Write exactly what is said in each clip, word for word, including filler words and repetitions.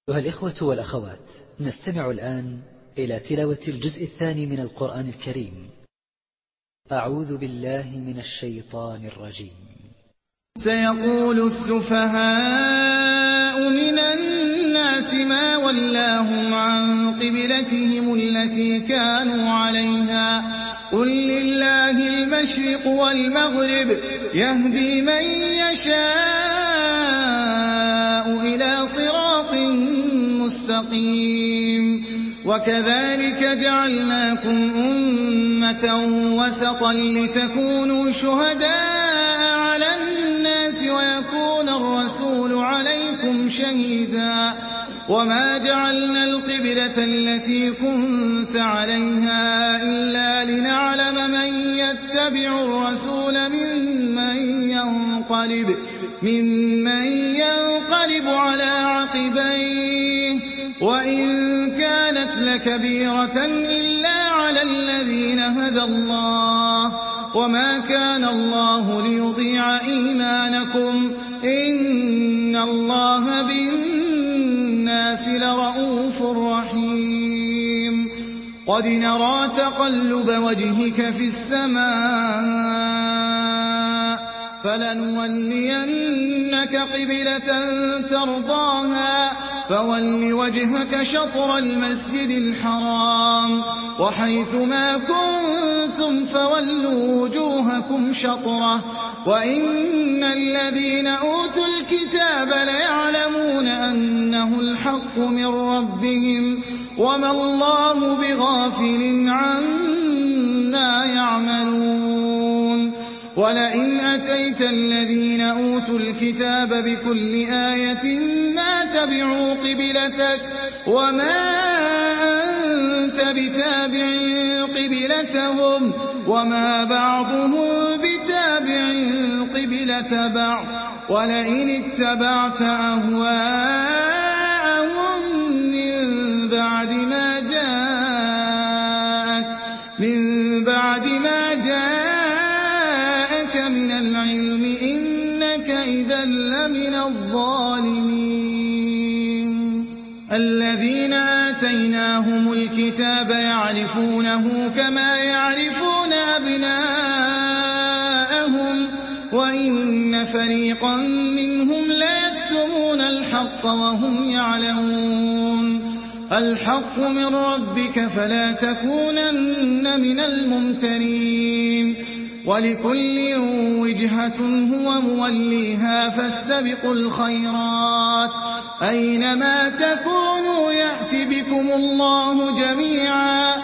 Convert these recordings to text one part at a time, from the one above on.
أيها الإخوة والأخوات، نستمع الآن إلى تلاوة الجزء الثاني من القرآن الكريم. أعوذ بالله من الشيطان الرجيم. سيقول السفهاء من الناس ما ولاهم عن قبلتهم التي كانوا عليها قل لله المشرق والمغرب يهدي من يشاء إلى صراط مستقيم. وكذلك جعلناكم أمة وسطا لتكونوا شهداء على الناس ويكون الرسول عليكم شهيدا. وما جعلنا القبلة التي كنت عليها إلا لنعلم من يتبع الرسول ممن ينقلب, ممن ينقلب على عقبيه وإن كانت لكبيرة إلا على الذين هدى الله وما كان الله ليضيع إيمانكم إن الله بالناس لرؤوف رحيم. قد نرى تقلب وجهك في السماء فلنولينك قبلة ترضاها فول وجهك شطر المسجد الحرام وحيث ما كنتم فولوا وجوهكم شطره وإن الذين أوتوا الكتاب ليعلمون أنه الحق من ربهم وما الله بغافل عما يعملون. ولئن أتيت الذين أوتوا الكتاب بكل آية ما تبعوا قبلتك وما أنت بتابع قبلتهم وما بعضهم بتابع قبلة بعض ولئن اتبعت أهواءهم من بعد ما جاءك من بعد ما جاءك من العلم إنك إذا لمن الظالمين. الذين آتيناهم الكتاب يعرفونه كما يعرفون أبناءهم وإن فريقا منهم ليكتمون الحق وهم يعلمون. الحق من ربك فلا تكونن من الممترين. ولكل وجهة هو موليها فاستبقوا الخيرات أينما تكونوا يأتي بكم الله جميعا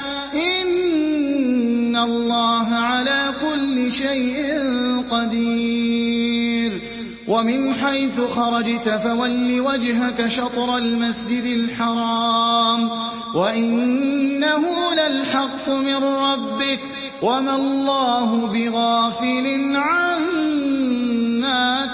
إن الله على كل شيء قدير. ومن حيث خرجت فول وجهك شطر المسجد الحرام وإنه للحق من ربك وما الله بغافل عما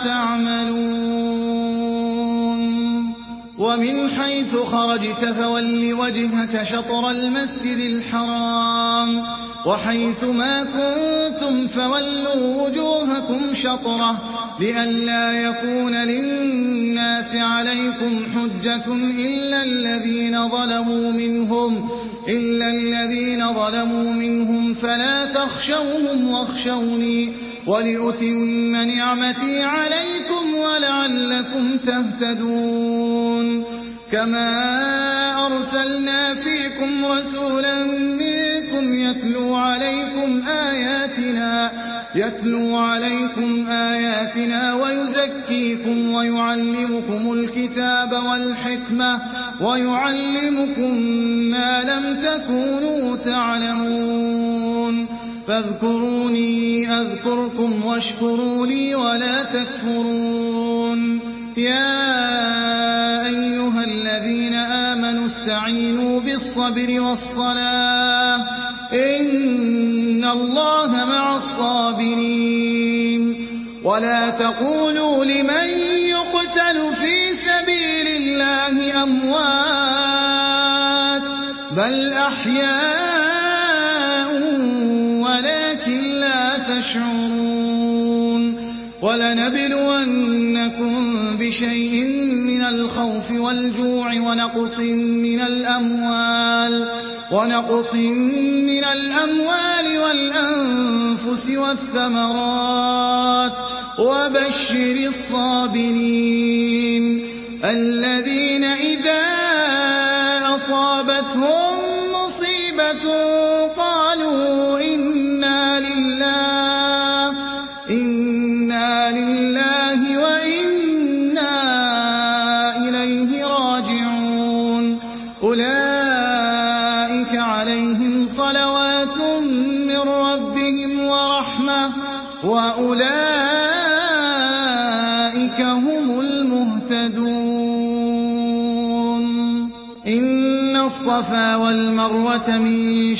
تعملون. ومن حيث خرجت فول وجهك شطر المسجد الحرام وحيث ما كنتم فولوا وجوهكم شطره لئلا يكون للناس عليكم حجة إلا الذين ظلموا منهم إلا الذين ظلموا منهم فلا تخشوهم واخشوني ولأتم نعمتي عليكم ولعلكم تهتدون. كما أرسلنا فيكم رسولا منكم يتلو عليكم آياتنا يتلو عليكم آياتنا ويزكيكم ويعلمكم الكتاب والحكمة ويعلمكم ما لم تكونوا تعلمون. فاذكروني أذكركم واشكروا لي ولا تكفرون. يا أيها الذين آمنوا استعينوا بالصبر والصلاة إن الله مع الصابرين. ولا تقولوا لمن يقتل في سبيل الله أموات بل أحياء ولكن لا تشعرون. ولنبلونكم بشيء من الخوف والجوع ونقص من الأموال ونقص من الأموال والأنفس والثمرات وبشر الصابرين الذين إذا أصابتهم مصيبة قالوا إنا لله إنا لله وإنا إليه راجعون أولئك عليهم صلوات من ربهم ورحمة وأولئك هم المهتدون إن الصفا والمروة من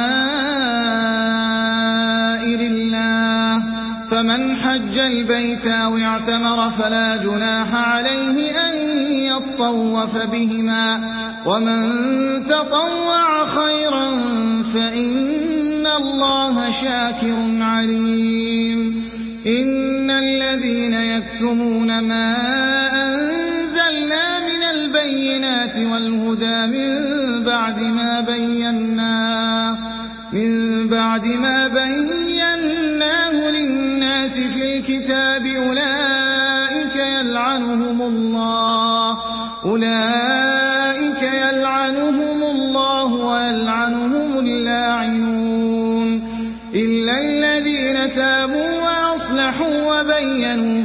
شعائر الله فمن حج البيت أو اعتمر فلا جناح عليه أن يطوف بهما ومن تطوع خيرا فإن الله شاكر عليم إن الذين يكتمون ما أنزلنا من البينات والهدى من بعد ما بيناه من بعد ما بيناه للناس في الكتاب أولئك يلعنهم الله أولئك يلعنهم الله ويلعنهم اللاعنون إلا الذين تابوا وأصلحوا وبينوا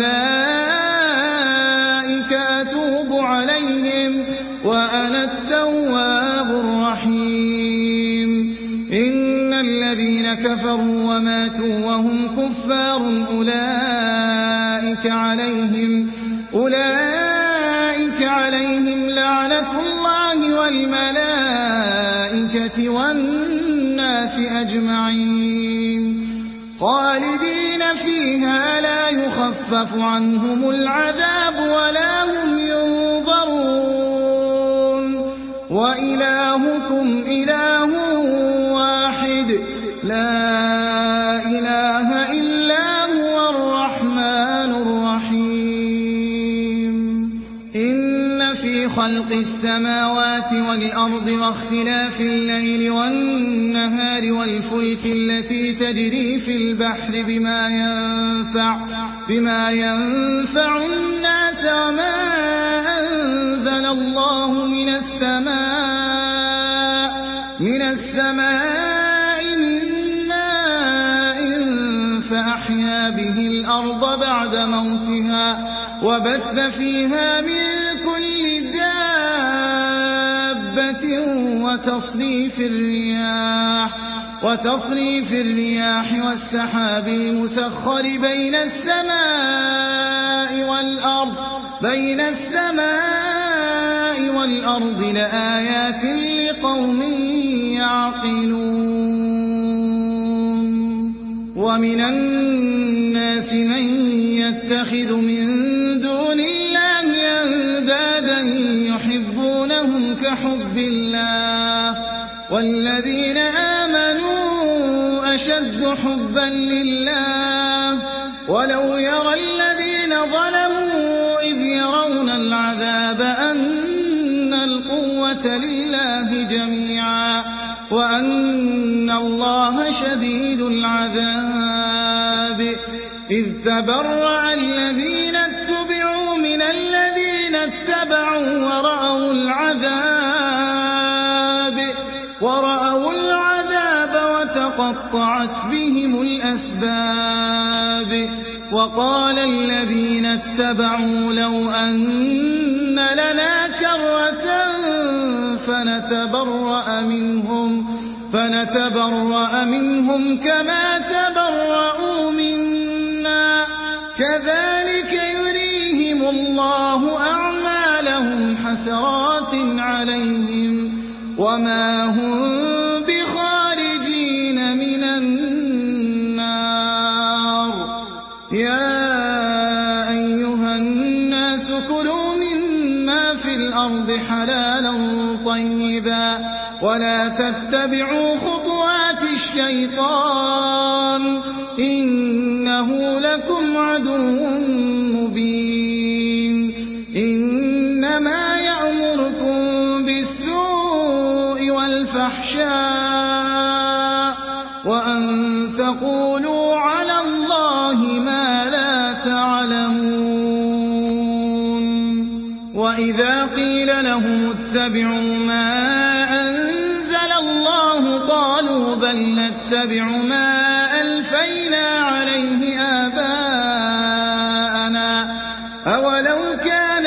فأولئك أتوب عليهم وأنا التواب الرحيم إن الذين كفروا وماتوا وهم كفار أولئك عليهم أولئك عليهم لعنة الله والملائكة والناس أجمعين خالدين فيها لا يخفف عنهم العذاب ولا هم ينظرون وإلهكم إله واحد لا إله إلا هو الرحمن الرحيم إن في خلق السماوات والأرض واختلاف الليل والنهار والفلك التي تجري في البحر بما ينفع بما ينفع الناس وما أنزل الله من السماء من السماء من ماء فأحيا به الأرض بعد موتها وبث فيها من كل دابة وتصريف الرياح وتصريف الرياح والسحاب المسخر بين السماء والأرض بين السماء والأرض لآيات لقوم يعقلون ومن الناس من يتخذ من دون الله أندادا يحبونهم كحب الله والذين آمنوا أشد حبا لله ولو يرى الذين ظلموا إذ يرون العذاب أن القوة لله جميعا وأن الله شديد العذاب إذ تبرأ الذين اتبعوا من الذين اتبعوا ورأوا العذاب ورأوا العذاب وتقطعت بهم الأسباب وقال الذين اتبعوا لو أن لنا كرة فنتبرأ منهم فنتبرأ منهم كما تبرأوا منا كذلك يريهم الله أعمالهم حسرات عليهم وما هم بخارجين من النار يا أيها الناس كلوا مما في الأرض حلالا طيبا ولا تتبعوا خطوات الشيطان إنه لكم عدو مبين الفحشاء وأن تقولوا على الله ما لا تعلمون وإذا قيل لهم اتبعوا ما أنزل الله قالوا بل نتبع ما ألفينا عليه آباءنا أولو كان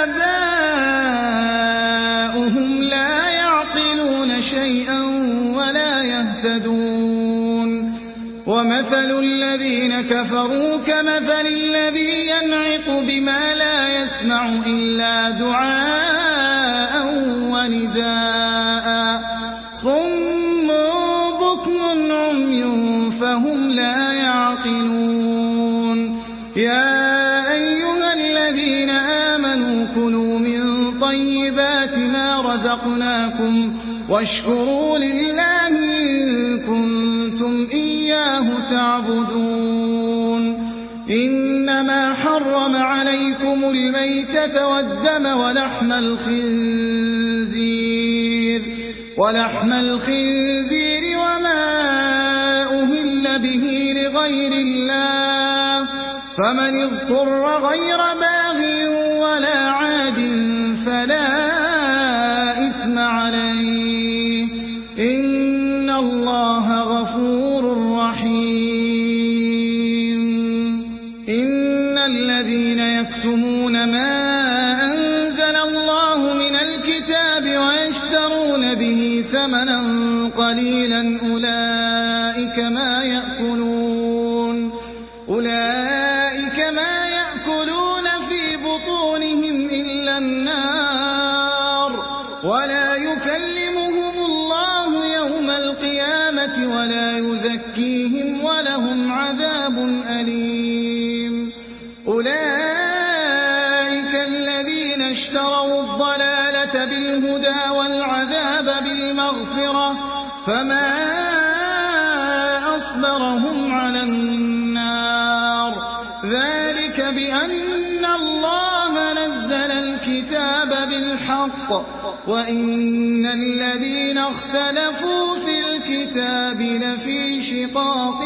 آباؤهم لا يعقلون شيئا ولا يهتدون ومثل الذين كفروا كمثل الذي ينعق بما لا يسمع إلا دعاء ونداء صم بكم عمي فهم لا يعقلون يا أيها الذين آمنوا كلوا من طيبات ما رزقناكم واشكروا لله إن كنتم إياه تعبدون إنما حرم عليكم الميتة والدم ولحم الخنزير ولحم الخنزير وما أهل به لغير الله فمن اضطر غير باغ ولا عاد فلا إثم عليه إن الله غفور رحيم إن الذين يكتمون ما أنزل الله من الكتاب ويشترون به ثمنا قليلا أولئك ما يأكلون أولئك ما يأكلون في بطونهم إلا النار ولا يكلمهم الله يوم القيامة ولا يزكيهم ولهم عذاب أليم أولئك الذين اشتروا الضلالة بالهدى والعذاب بالمغفرة فما أصبرهم على النار ذلك بأن الله نزل الكتاب بالحق وإن الذين اختلفوا في الكتاب لفي شقاق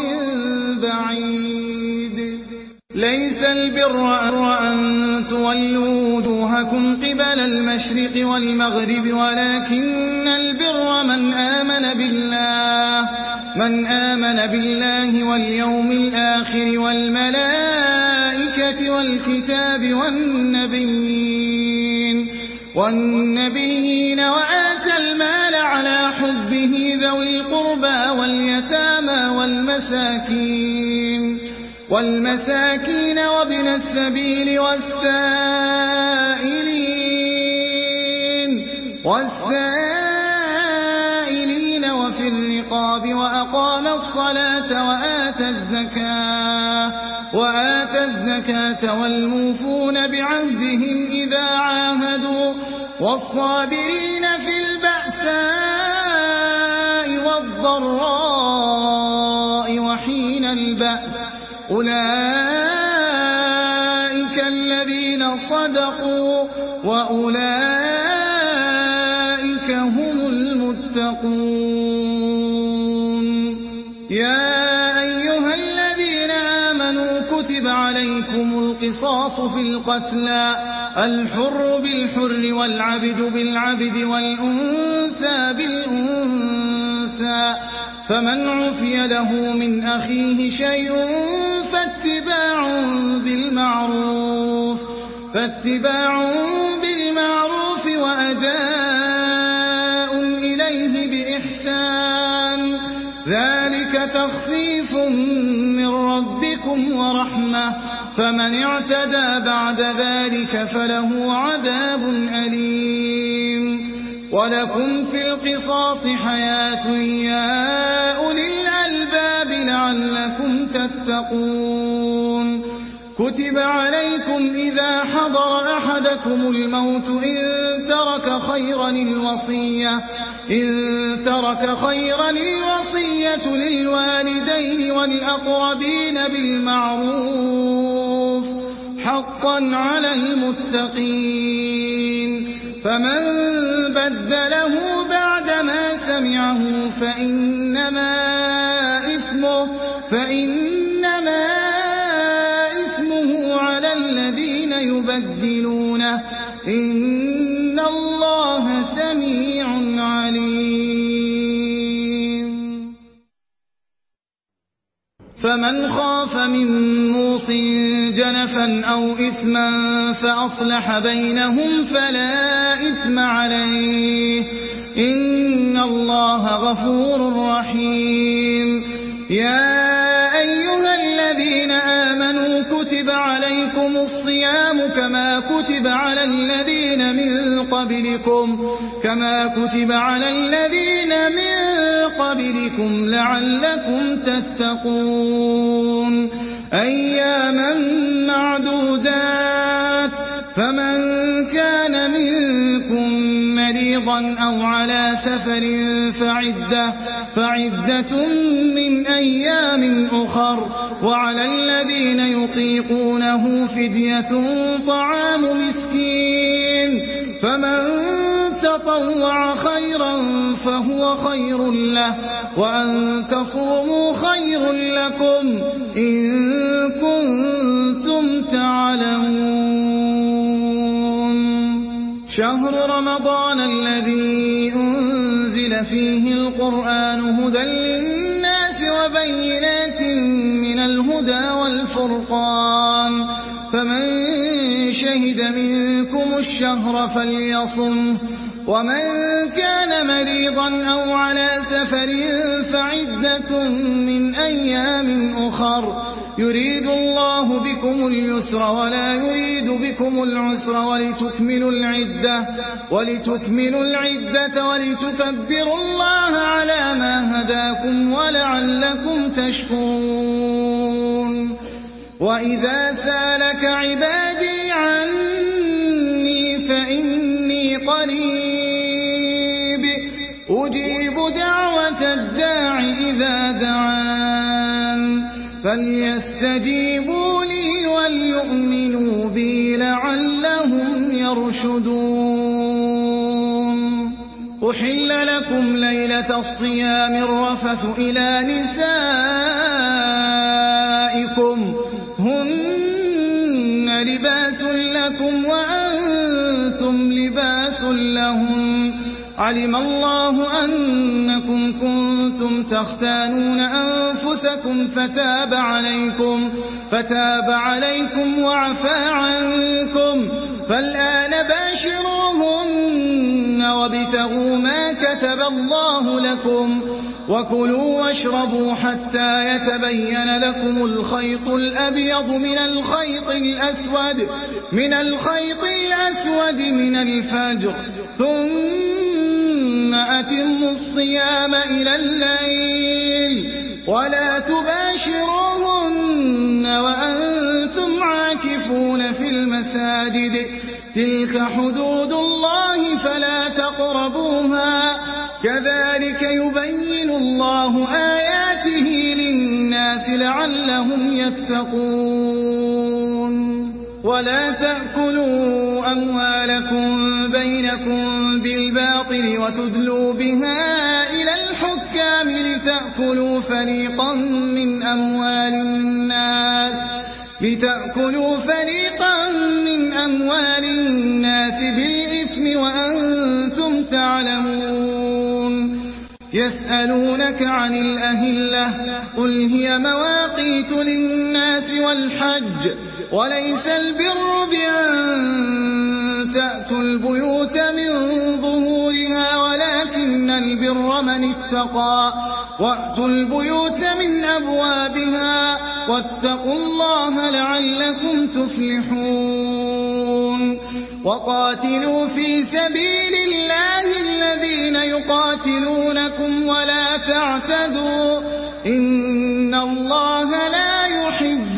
بعيد ليس البر أن تولوا وجوهكم قبل المشرق والمغرب ولكن البر من آمن بالله من آمن بالله واليوم الآخر والملائكة والكتاب والنبيين والنبيين وآتى المال على حبه ذوي القربى واليتامى والمساكين والمساكين وابن السبيل والسائلين والسائلين وفي الرقاب وأقام الصلاة وآتى الزكاة وآتى الزكاة والموفون بعهدهم إذا عاهدوا والصابرين في البأساء والضراء وحين البأس أولئك الذين صدقوا وأولئك هم المتقون يا أيها الذين آمنوا كتب عليكم القصاص في القتلى الحر بالحر والعبد بالعبد والأنثى بالأنثى فمن عفي له من أخيه شيء فاتباع بالمعروف فاتباع بالمعروف وأداء إليه بإحسان ذلك تخفيف من ربكم ورحمة فمن اعتدى بعد ذلك فله عذاب أليم ولكم في القصاص حياة يا أولي الألباب لعلكم تتقون كتب عليكم إذا حضر أحدكم الموت إن ترك خيرا الوصية إن ترك خيرا الوصية للوالدين والأقربين بالمعروف حقا على المتقين فمن بدله بعدما سمعه فإنما إثمه, فإنما إثمه على الذين يبدلونه إن الله سميع عليم. فمن خاف من موص جنفا أو إثما فأصلح بينهم فلا إثم عليه إن الله غفور رحيم. يا أيها الذين آمنوا كتب عليكم الصيام كما كتب على الذين من قبلكم كما كتب على الذين من قبلكم لعلكم تتقون أياما معدودات. فمن كان منكم مريضا أو على سفر فعدة, فعدة من أيام أخر. وعلى الذين يطيقونه فدية طعام مسكين فمن تطوع خيرا فهو خير له وأن تصوموا خير لكم إن كنتم تعلمون. شهر رمضان الذي أنزل فيه القرآن هدى للناس وبينات من الهدى والفرقان فمن شهد منكم الشهر فليصمه ومن كان مريضا أو على سفر فعدة من أيام أخر يريد الله بكم اليسر ولا يريد بكم العسر ولتكملوا العدة ولتكملوا العدة ولتكبروا الله على ما هداكم ولعلكم تشكرون. وإذا سالك عبادي عني فإني قريب أجيب دعوة الداع إذا دعان فليستجيبوا لي وليؤمنوا بي لعلهم يرشدون. أحل لكم ليلة الصيام الرفث إلى نسائكم هن لباس لكم وأنتم لباس لهم علم الله أنكم كنتم تختانون أنفسكم فتاب عليكم فتاب عليكم وعفى عنكم فالآن باشروهن وابتغوا ما كتب الله لكم وكلوا واشربوا حتى يتبين لكم الخيط الأبيض من الخيط الأسود من الخيط الأسود من الفجر ثم أتموا الصيام إلى الليل ولا تباشروهن وأنتم عاكفون في المساجد تلك حدود الله فلا تقربوها كذلك يبين الله آياته للناس لعلهم يتقون. ولا تأكلوا أموالكم بينكم بالباطل وتدلوا بها إلى الحكام لتأكلوا فريقا من أموال الناس لتأكلوا فريقا من أموال الناس بالإثم وأنتم تعلمون. يسألونك عن الأهلة قل هي مواقيت للناس والحج وليس البر بأن تأتوا البيوت من ظهورها ولكن البر من اتقى وأتوا البيوت من أبوابها واتقوا الله لعلكم تفلحون. وقاتلوا في سبيل الله الذين يقاتلونكم ولا تعتدوا إن الله لا يحب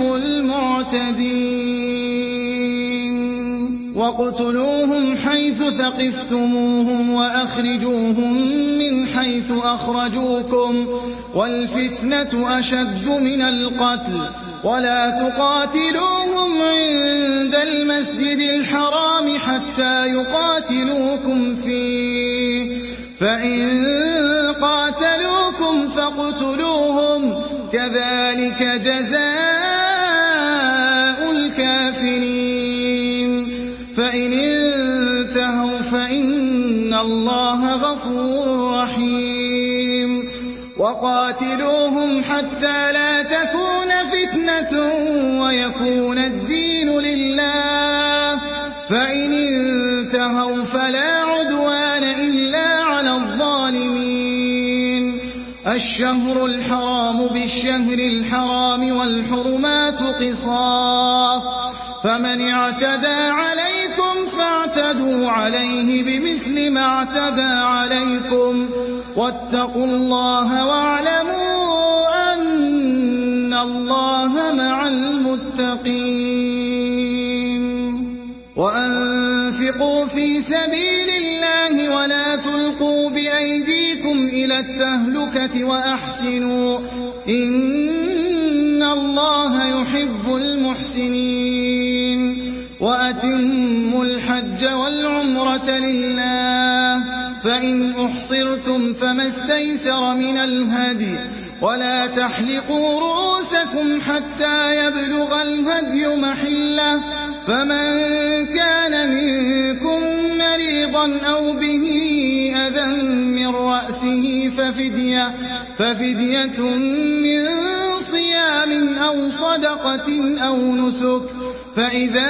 المعتدين. واقتلوهم حيث ثقفتموهم وأخرجوهم من حيث أخرجوكم والفتنة أشد من القتل ولا تقاتلوهم عند المسجد الحرام حتى يقاتلوكم فيه فإن قاتلوكم فاقتلوهم كذلك جزاء الكافرين فإن انتهوا فإن الله غفور رحيم وقاتلوهم حتى لا تكون فتنة ويكون الدين لله فإن انتهوا فلا عدوان إلا على الظالمين الشهر الحرام بالشهر الحرام والحرمات قصاص فمن اعتدى عليكم فاعتدوا عليه بمثل ما اعتدى عليكم واتقوا الله واعلموا أن الله مع المتقين وأنفقوا في سبيل الله ولا تلقوا بأيديكم إلى التهلكة وأحسنوا إن الله يحب المحسنين وأتموا الحج والعمرة لله فإن أحصرتم فما استيسر من الهدي ولا تحلقوا رؤوسكم حتى يبلغ الهدي محله فمن كان منكم مريضا أو به أذى من رأسه ففدية, ففدية من صيام أو صدقة أو نسك فإذا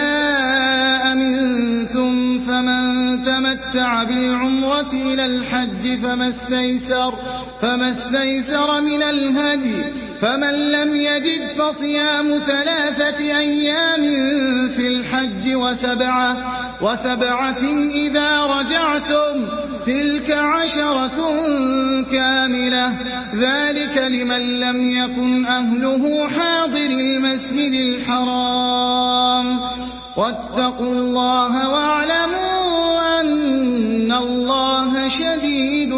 أمنتم فمن تمتع بالعمرة إلى الحج فما استيسر, فما استيسر من الهدي فمن لم يجد فصيام ثلاثة أيام في الحج وسبعة, وسبعة إذا رجعتم تلك عشرة كاملة ذلك لمن لم يكن أهله حاضر المسجد الحرام واتقوا الله واعلموا أن الله شديد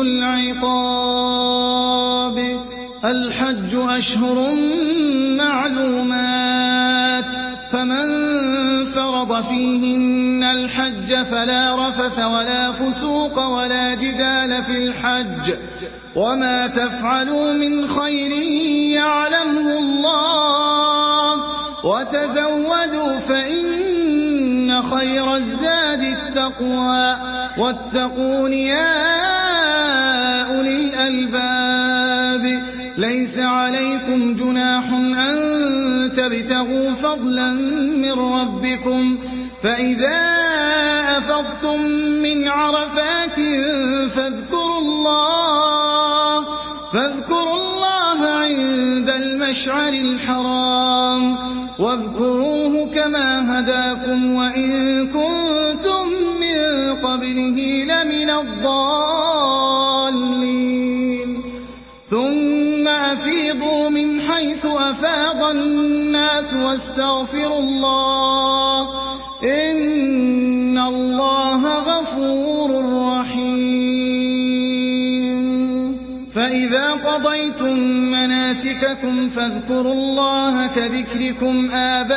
العقاب الحج أشهر معلومات فمن فرض فيهن الحج فلا رفث ولا فسوق ولا جدال في الحج وما تفعلوا من خير يعلمه الله وتزودوا فإن خير الزاد التقوى واتقون يا أولي الألباب ليس عليكم جناح أن تبتغوا فضلا من ربكم فإذا أفضتم من عرفات فاذكروا الله, فاذكروا الله عند المشعر الحرام واذكروه كما هداكم وإن كنتم من قبله لمن الضالين ثم أفيضوا من حيث أفاض الناس واستغفروا الله إن الله غفور رحيم فإذا قضيتم مناسككم فاذكروا الله كذكركم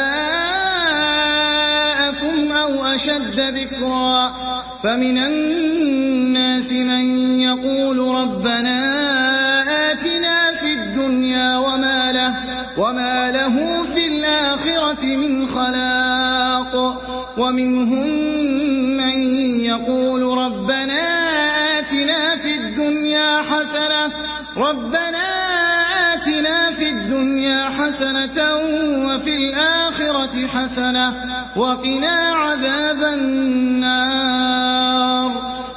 آباءكم أو أشد ذكرا فمن الناس من يقول ربنا آتنا في الدنيا وما له, وما له في الآخرة من خلاق ومنهم من يقول ربنا آتنا في الدنيا حسنة ربنا آتنا في الدنيا حسنة وفي الآخرة حسنة وقنا عذاب النار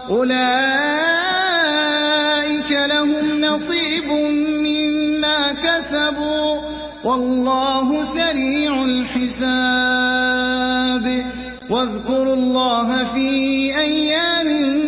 أولئك لهم نصيب مما كسبوا والله سريع الحساب واذكروا الله في أيام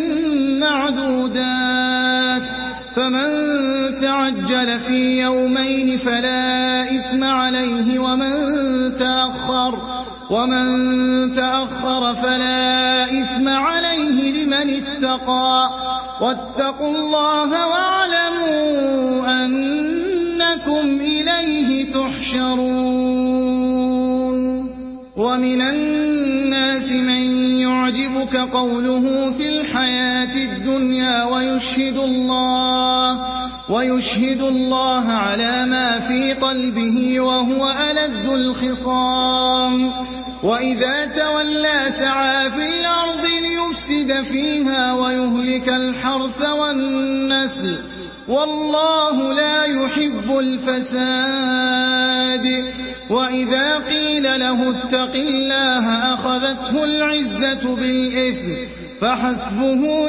معدودات فمن تعجل في يومين فلا إثم عليه ومن تأخر ومن تأخر فلا إثم عليه لمن اتقى واتقوا الله واعلموا أنكم إليه تحشرون ومن الناس من يعلم يعجبك قوله في الحياة الدنيا ويشهد الله ويشهد الله على ما في قلبه وهو ألد الخصام وإذا تولى سعى في الأرض ليفسد فيها ويهلك الحرث والنسل والله لا يحب الفساد وإذا قيل له اتق الله أخذته العزة بالإثم فحسبه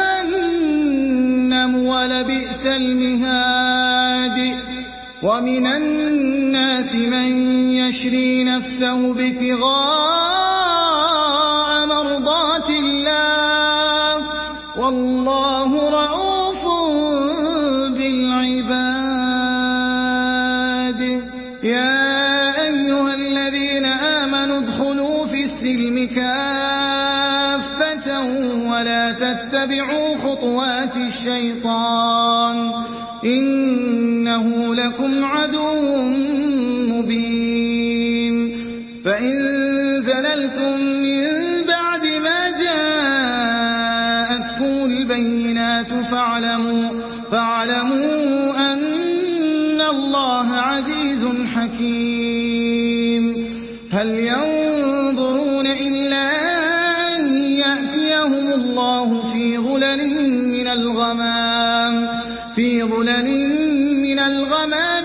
جهنم ولبئس المهاد ومن الناس من يشري نفسه ابتغاء مرضات الله والله رؤوف بالعباد يا أيها الذين آمنوا ادخلوا في السلم كافة ولا تتبعوا خطوات الشيطان إنه لكم عدو مبين فإن زللتم من بعد ما جاءتكم البينات فاعلموا, فاعلموا أن الله عزيز حكيم هل ينظرون إلا أن يأتيهم الله في ظلل من الغمام في ظلل من الغمام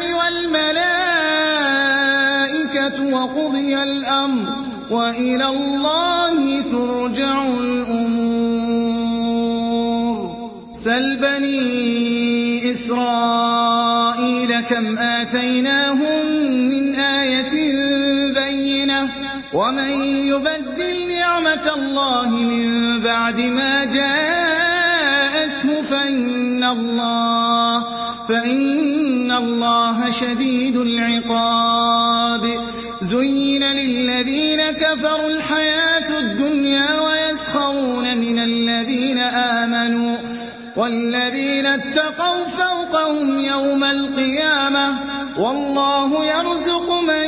والملائكة وقضي الأمر وإلى الله ترجع الأمور سل بني إسرائيل كم آتيناهم من آية بينة ومن يبدل نعمة الله من بعد ما جاءته فإن الله فإن الله شديد العقاب زين للذين كفروا الحياة الدنيا ويسخرون من الذين آمنوا والذين اتقوا فوقهم يوم القيامة والله يرزق من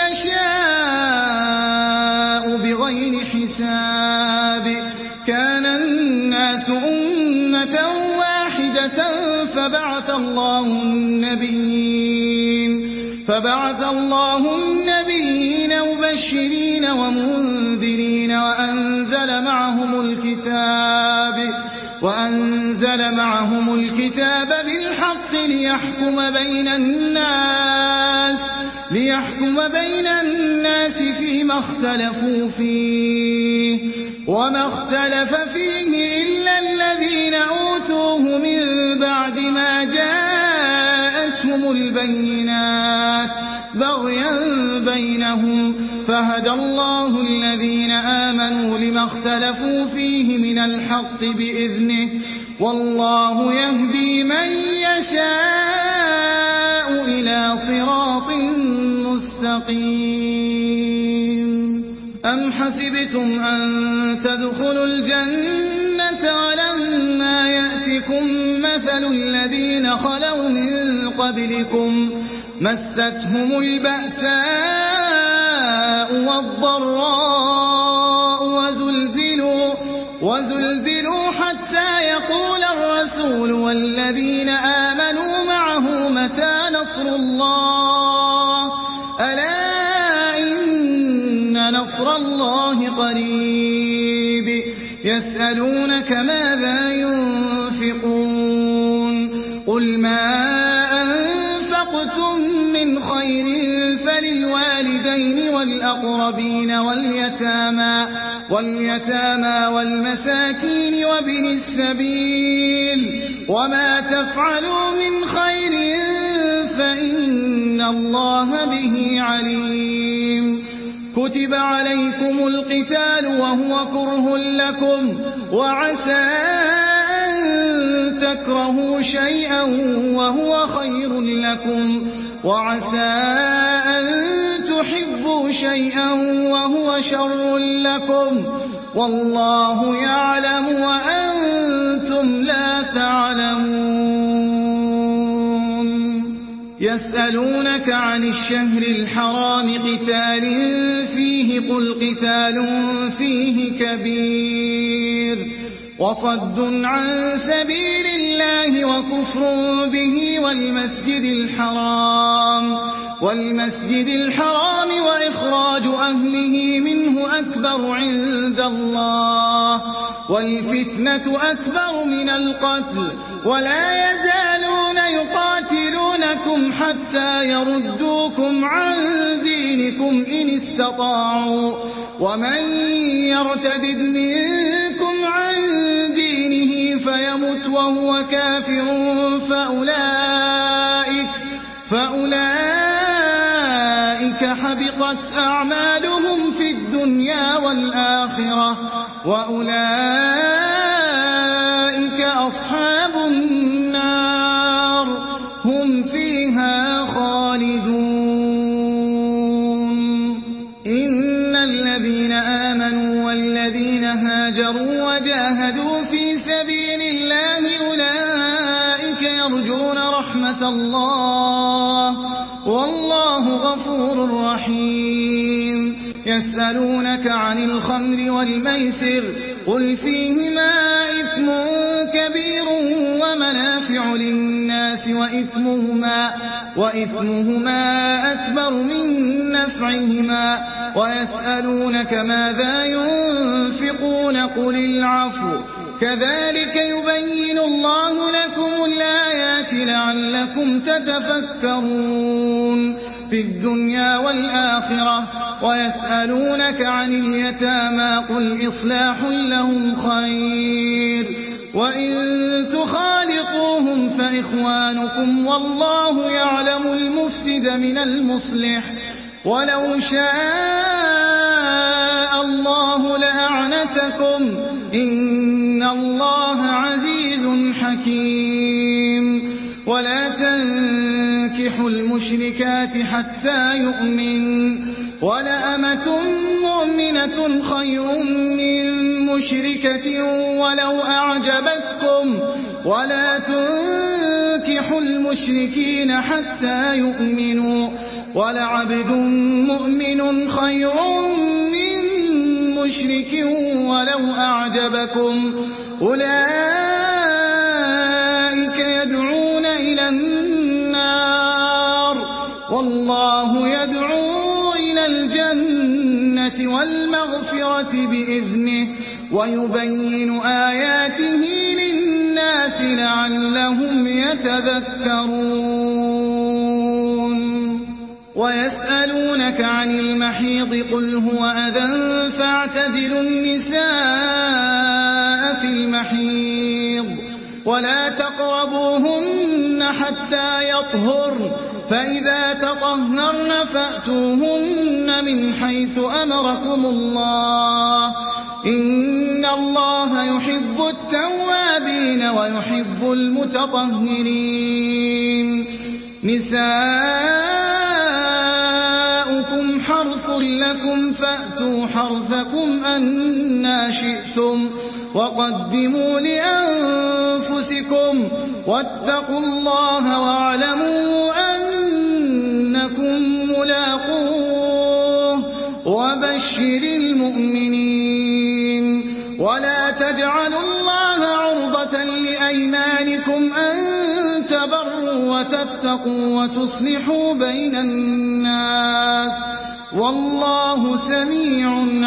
يشاء بغير حساب كان الناس أمة واحدة فبعث الله النبيين فبعث الله النبيين مبشرين ومنذرين وأنزل معهم الكتاب وأنزل معهم الكتاب بالحق ليحكم بين الناس ليحكم بين الناس فيما اختلفوا فيه وما اختلف فيه إلا الذين أوتوه من بعد ما جاءتهم البينات بغيا بينهم فهدى الله الذين آمنوا لما اختلفوا فيه من الحق بإذنه والله يهدي من يشاء إلى صراط مستقيم أم حسبتم أن تدخلوا الجنة ولما يأتكم مثل الذين خلوا من قبلكم مستهم البأساء والضراء وزلزلوا, وزلزلوا حتى يقول الرسول والذين آمنوا معه متى نصر الله ألا إن نصر الله قريب يسألونك ماذا ينفقون قل ما أنفقتم من خير فللوالدين والأقربين واليتامى, واليتامى والمساكين وابن السبيل وما تفعلوا من خير فإن الله به عليم كتب عليكم القتال وهو كره لكم وعسى أن تكرهوا شيئا وهو خير لكم وعسى أن تحبوا شيئا وهو شر لكم والله يعلم وأنتم لا تعلمون يسألونك عن الشهر الحرام قتال فيه قل قتال فيه كبير وصد عن سبيل الله وكفر به والمسجد الحرام والمسجد الحرام وإخراج أهله منه أكبر عند الله والفتنة أكبر من القتل ولا يزالون يقاتلونكم حتى يردوكم عن دينكم إن استطاعوا ومن يرتد منكم عن دينه فيمت وهو كافر فأولئك, فأولئك حبطت أعمالهم في الدنيا والآخرة وأولئك أصحاب النار هم فيها خالدون. إن الذين آمنوا والذين هاجروا وجاهدوا في سبيل الله أولئك يرجون رحمة الله والله غفور رحيم. يسألونك عن الخمر والميسر قل فيهما إثم كبير ومنافع للناس وإثمهما, وإثمهما أكبر من نفعهما ويسألونك ماذا ينفقون قل العفو كذلك يبين الله لكم الآيات لعلكم تتفكرون في الدنيا والآخرة. ويسألونك عن اليتامى قل إصلاح لهم خير وإن تخالطوهم فإخوانكم والله يعلم المفسد من المصلح ولو شاء الله لأعنتكم إن الله عزيز حكيم. ولا تنكحوا المشركات حتى يؤمن ولأمة مؤمنة خير من مشركة ولو أعجبتكم ولا تنكحوا المشركين حتى يؤمنوا ولعبد مؤمن خير من مشرك ولو أعجبكم أولئك يدعون إلى النار والله يدعو إلى الجنة والمغفرة بإذنه ويبين آياته للناس لعلهم يتذكرون. ويسألونك عن المحيض قل هو أذى فاعتزلوا النساء في المحيض ولا تقربوهن حتى يطهرن فإذا تطهرن فأتوهن من حيث أمركم الله إن الله يحب التوابين ويحب المتطهرين. نساؤكم حرث لكم فأتوا حرثكم أنى شئتم وقدموا لأنفسكم واتقوا الله واعلموا أنكم ملاقوه وبشر المؤمنين. ولا تجعلوا الله عرضة لأيمانكم أن تبروا وتتقوا وتصلحوا بين الناس والله سميع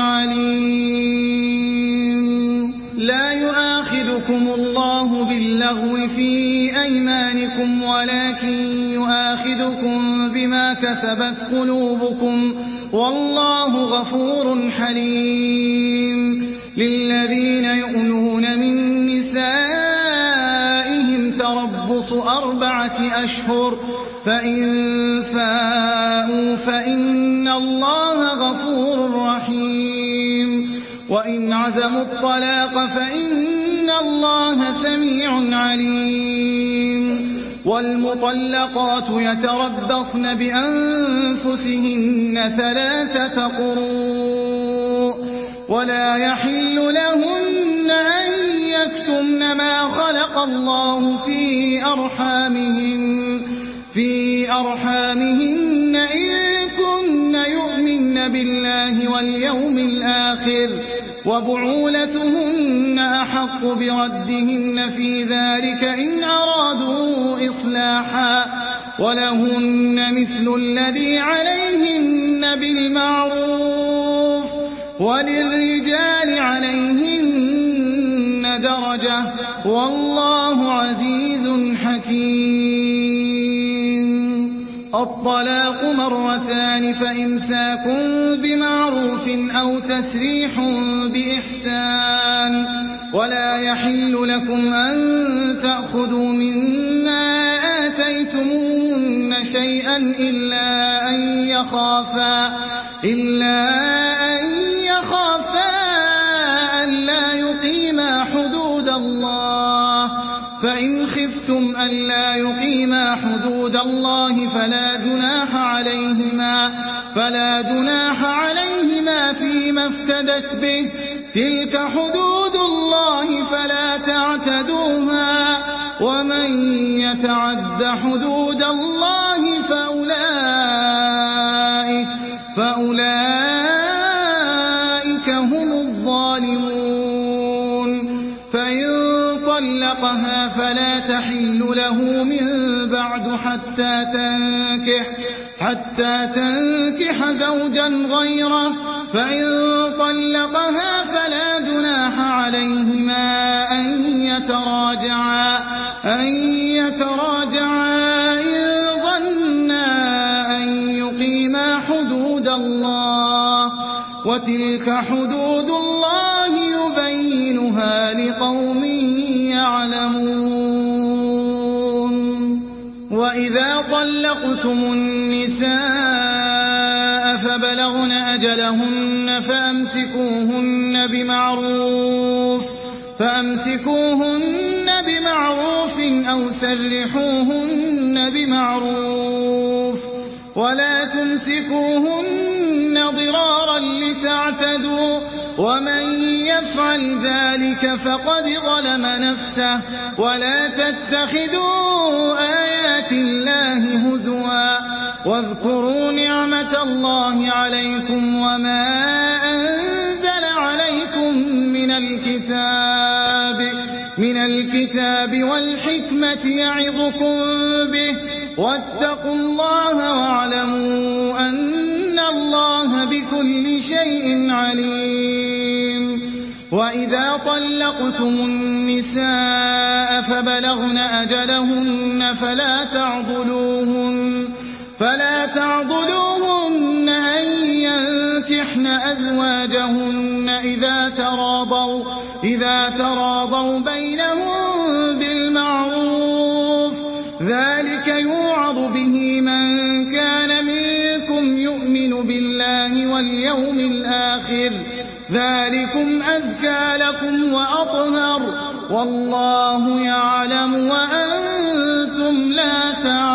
عليم. لا يؤاخذكم الله باللغو في أيمانكم ولكن يؤاخذكم بما كسبت قلوبكم والله غفور حليم. للذين يؤلون من نسائهم تربص أربعة أشهر فإن فاءوا فإن الله غفور رحيم. وإن عزموا الطلاق فإن الله سميع عليم. والمطلقات يتربصن بأنفسهن ثلاثة قروء ولا يحل لهن أن يكتمن ما خلق الله في أرحامهن في أرحامهن إن كن يؤمن بالله واليوم الآخر وبعولتهن أحق بردهن في ذلك إن أرادوا إصلاحا ولهن مثل الذي عليهن بالمعروف وللرجال عليهن درجة والله عزيز حكيم. الطلاق مرتان فإمساك بمعروف أو تسريح بإحسان ولا يحل لكم أن تأخذوا مما آتيتمون شيئا إلا أن يخافا إلا أن يخافا ألا يقيما حدود الله فإن خفتم ألا يقيما حدود الله فلا جناح عليهما فلا جناح عليهما فيما افتدت به تلك حدود الله فلا تعتدوها ومن يتعد حدود الله فأولئك فأولئك هم الظالمون. فإن طلقها فلا تحل له من بعد حتى تنكح حتى تنكح زوجا غيره فإن طلقها فلا جناح عليهما أن يتراجعا أن يتراجعا إن ظنا أن يقيما حدود الله وتلك حدود الله يبينها لقوم يعلمون. وإذا طلقتم النساء فبلغن أجلهن فأمسكوهن بمعروف فأمسكوهن بمعروف أو سرحوهن بمعروف ولا تمسكوهن ضرارا لتعتدوا ومن يفعل ذلك فقد ظلم نفسه ولا تتخذوا آيات الله هزوا واذكروا نعمة الله عليكم وما أنزل عليكم من الكتاب من الكتاب والحكمة يعظكم به واتقوا الله واعلموا أن الله بكل شيء عليم. وإذا طلقتم النساء فبلغن أجلهن فلا تعضلوهن فلا تعضلوهن أن ينكحن أزواجهن إذا تراضوا إذا تراضوا بينهم بالمعروف ذلك يوعظ به من كان منكم يؤمن بالله واليوم الآخر ذلكم أزكى لكم وأطهر والله يعلم وأنتم لا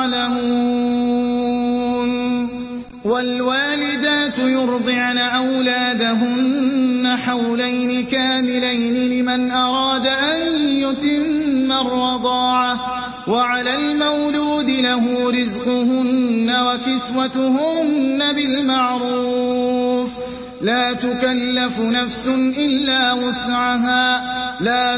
تعلمون. والوالدات يرضعن أولادهن حولين كاملين لمن أراد أن يتم الرضاعة وعلى المولود له رزقهن وكسوتهن بالمعروف لا تكلف نفس إلا وسعها لا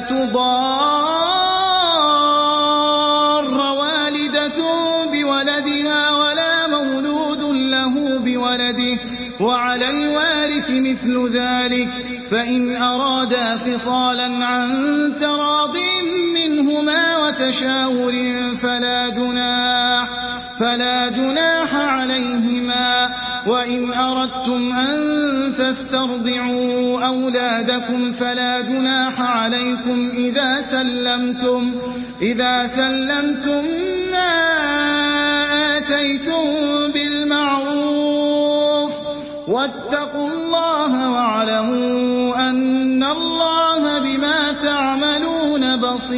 تضار والدة بولدها ولا مولود له بولده وعلى الوارث مثل ذلك فإن أرادا فصالا عن تراض منهما وتشاور فلا جناح فلا جناح عليهما. وإن أردتم أن تسترضعوا أولادكم فلا جناح عليكم إذا سلمتم إذا سلمتم ما آتيتم بالمعروف واتقوا الله واعلموا أن الله بما تعملون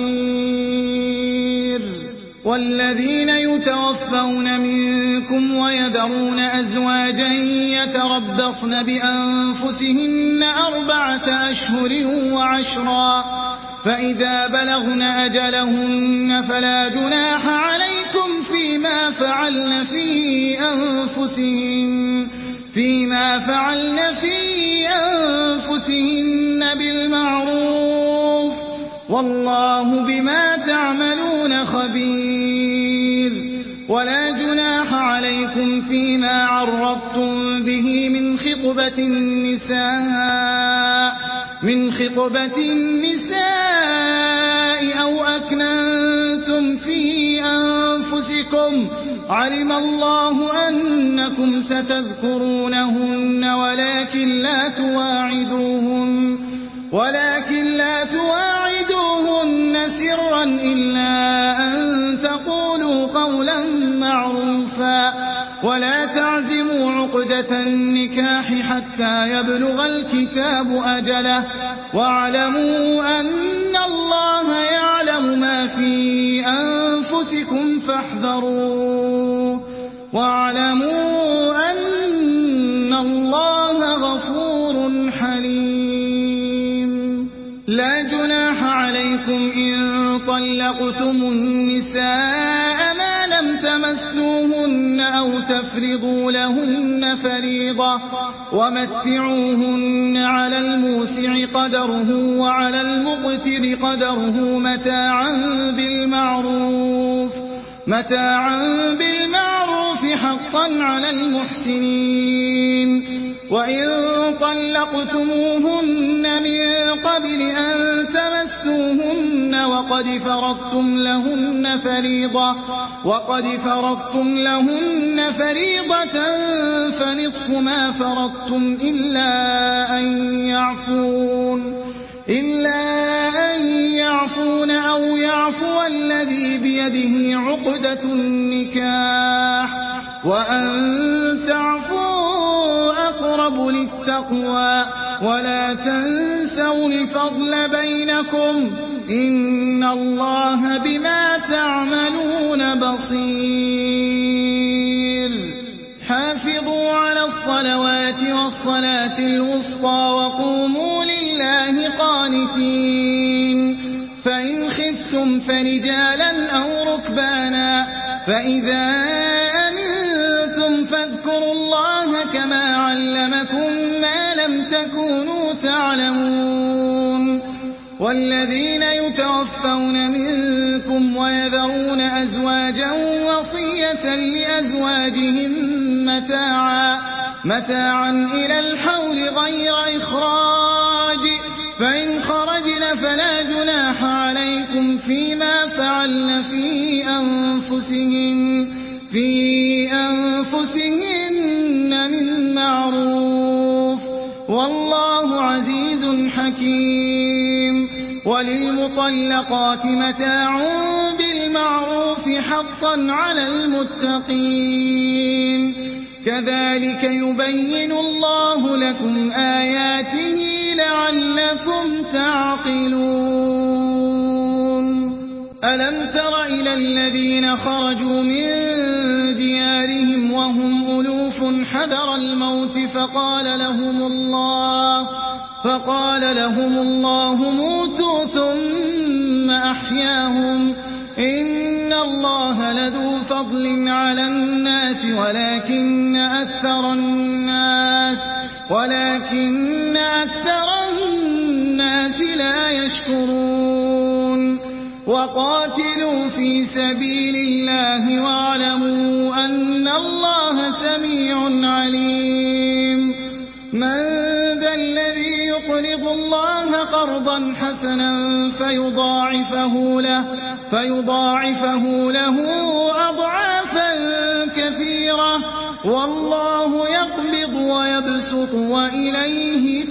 بصير. والذين يتوفون منكم ويذرون أزواجا يتربصن بأنفسهن أربعة أشهر وعشرا فإذا بلغن أجلهن فلا جناح عليكم فيما فيما فعلن في أنفسهن فيما فعلن في أنفسهن بالمعروف والله بما تعملون خبير ولا جناح عليكم فيما عرضتم به من خطبة النساء من خطبة النساء أو أكننتم في أنفسكم علم الله أنكم ستذكرونهن ولكن لا تواعدوهن ولكن لا تواعدوهن سرا إلا أن تقولوا قولا معروفا ولا تعزموا عقدة النكاح حتى يبلغ الكتاب أجله واعلموا أن الله يعلم ما في أنفسكم فاحذروه واعلموا أن الله غفور حليم لا جناح عليكم إن طلقتم النساء ما لم تمسوهن أو تفرضوا لهن فريضة ومتعوهن على الموسع قدره وعلى المقتر قدره متاعا بالمعروف متاعا بالمعروف حقا على المحسنين وإن طلقتموهن من قبل أن تمسوهن وقد فرضتم لهن فريضة وقد فرضتم لهن فريضة فنصف ما فرضتم إلا أن يعفون إلا أن يعفون أو يعفو الذي بيده عقدة النكاح وأن تعفوا أقرب للتقوى ولا تنسوا الفضل بينكم إن الله بما تعملون بصير حافظوا على الصلوات والصلاة الوسطى وقوموا لله قانتين فإن خفتم فرجالا أو ركبانا فإذا أمنتم فاذكروا الله كما علمكم ما لم تكونوا تعلمون والذين يتوفون منكم ويذرون أزواجا وصية لأزواجهم متاعا متاعا إلى الحول غير إخراج فإن خرجن فلا جناح عليكم فيما فعلن في أنفسهن في أنفسهن من معروف والله عزيز حكيم وللمطلقات متاع بالمعروف حقا على المتقين كذلك يبين الله لكم آياته لعلكم تعقلون ألم تر إلى الذين خرجوا من ديارهم وهم ألوف حذر الموت فقال لهم الله فقال لهم الله موتوا ثم أحياهم إن الله لذو فضل على الناس ولكن أكثر الناس ولكن أكثر الناس لا يشكرون وقاتلوا في سبيل الله واعلموا أن الله سميع عليم من ذا الذي يقرض الله قرضا حسنا فيضاعفه له فيضاعفه له أضعافا كثيرة والله يقبض ويبسط وإليه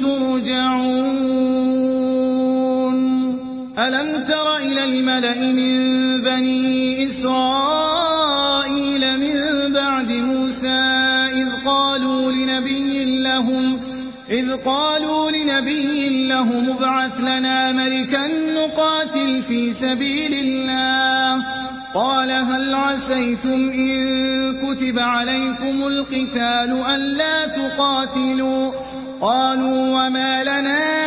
ترجعون ألم تر إلى الملأ من بني إسرائيل من بعد موسى إذ قالوا لنبي لهم إذ قالوا لنبي لهم ابعث لنا ملكا نقاتل في سبيل الله قال هل عسيتم إن كتب عليكم القتال ألا تقاتلوا قالوا وما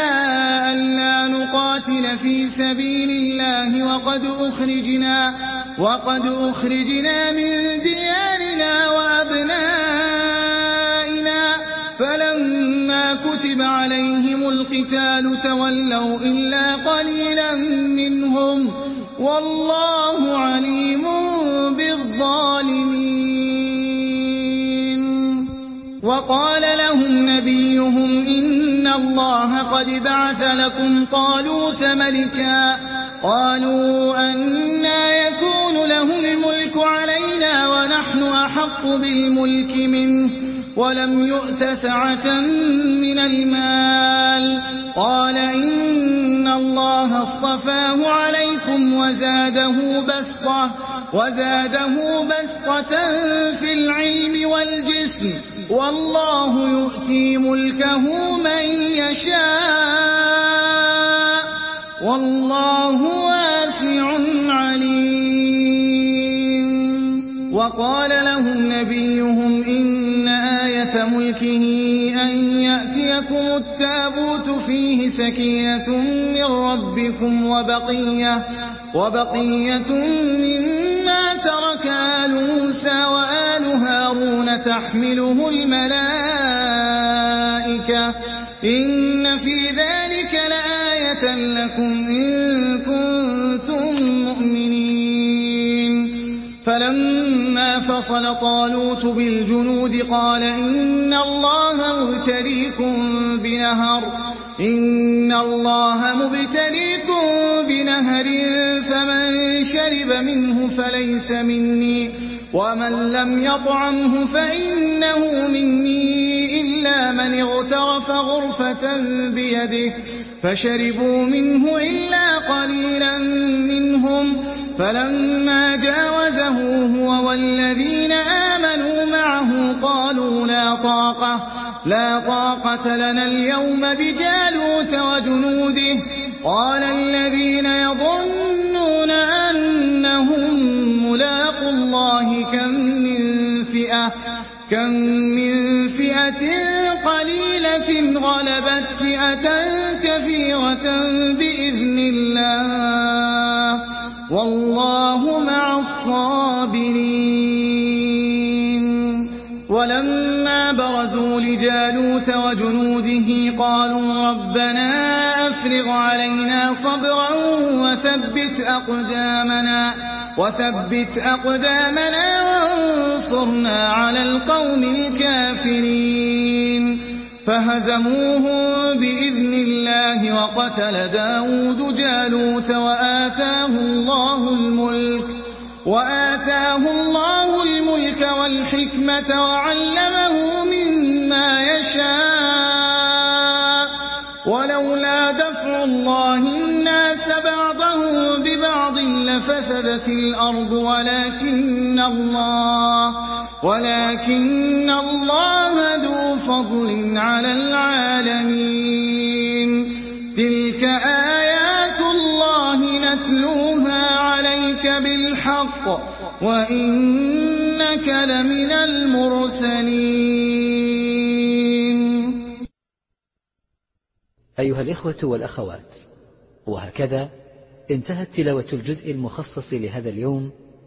لنا ألا نقاتل في سبيل الله وقد أخرجنا وقد أخرجنا من ديارنا وأبنائنا فلما كتب عليهم القتال تولوا إلا قليلا منهم والله عليم بالظالمين. وقال لهم نبيهم إن الله قد بعث لكم طالوت ملكا قالوا أنى يكون له الملك علينا ونحن أحق بالملك منه ولم يؤت سعة من المال قال إن الله اصطفاه عليكم وزاده بسطة وزاده بسطة في العلم والجسم والله يؤتي ملكه من يشاء والله واسع عليم. وقال لهم نبيهم إن آية ملكه أن يأتيكم التابوت فيه سكينة من ربكم وبقية, وبقية مما ترك آل موسى وآل هارون تحمله الملائكة إن في ذلك لآية لكم إن كنتم مؤمنين. فلما فصل طالوت بالجنود قال إن الله مبتليكم بنهر إن الله مبتليكم بنهر فمن شرب منه فليس مني ومن لم يطعمه فإنه مني إلا من اغترف غرفة بيده فشربوا منه إلا قليلا منهم فلما جاوزه هو والذين آمنوا معه قالوا لا طاقة لا طاقة لنا اليوم بجالوت وجنوده قال الذين يظنون أنهم ملاقوا الله كم من فئة كم من فئة قليلة غلبت فئة كثيرة بإذن الله والله مع الصابرين. ولما برزوا لجالوت وجنوده قالوا ربنا أفرغ علينا صبرا وثبت أقدامنا وثبت أقدامنا وانصرنا على القوم الكافرين. فهزموهم بإذن الله وقتل داود جالوت وآتاه الله الملك وآتاه الله الملك والحكمة وعلمه مما يشاء ولولا دفع الله الناس بعضهم ببعض لفسدت الأرض ولكن الله ولكن الله ذو فضل على العالمين. تلك آيات الله نتلوها عليك بالحق وإنك لمن المرسلين. أيها الإخوة والأخوات، وهكذا انتهت تلاوة الجزء المخصص لهذا اليوم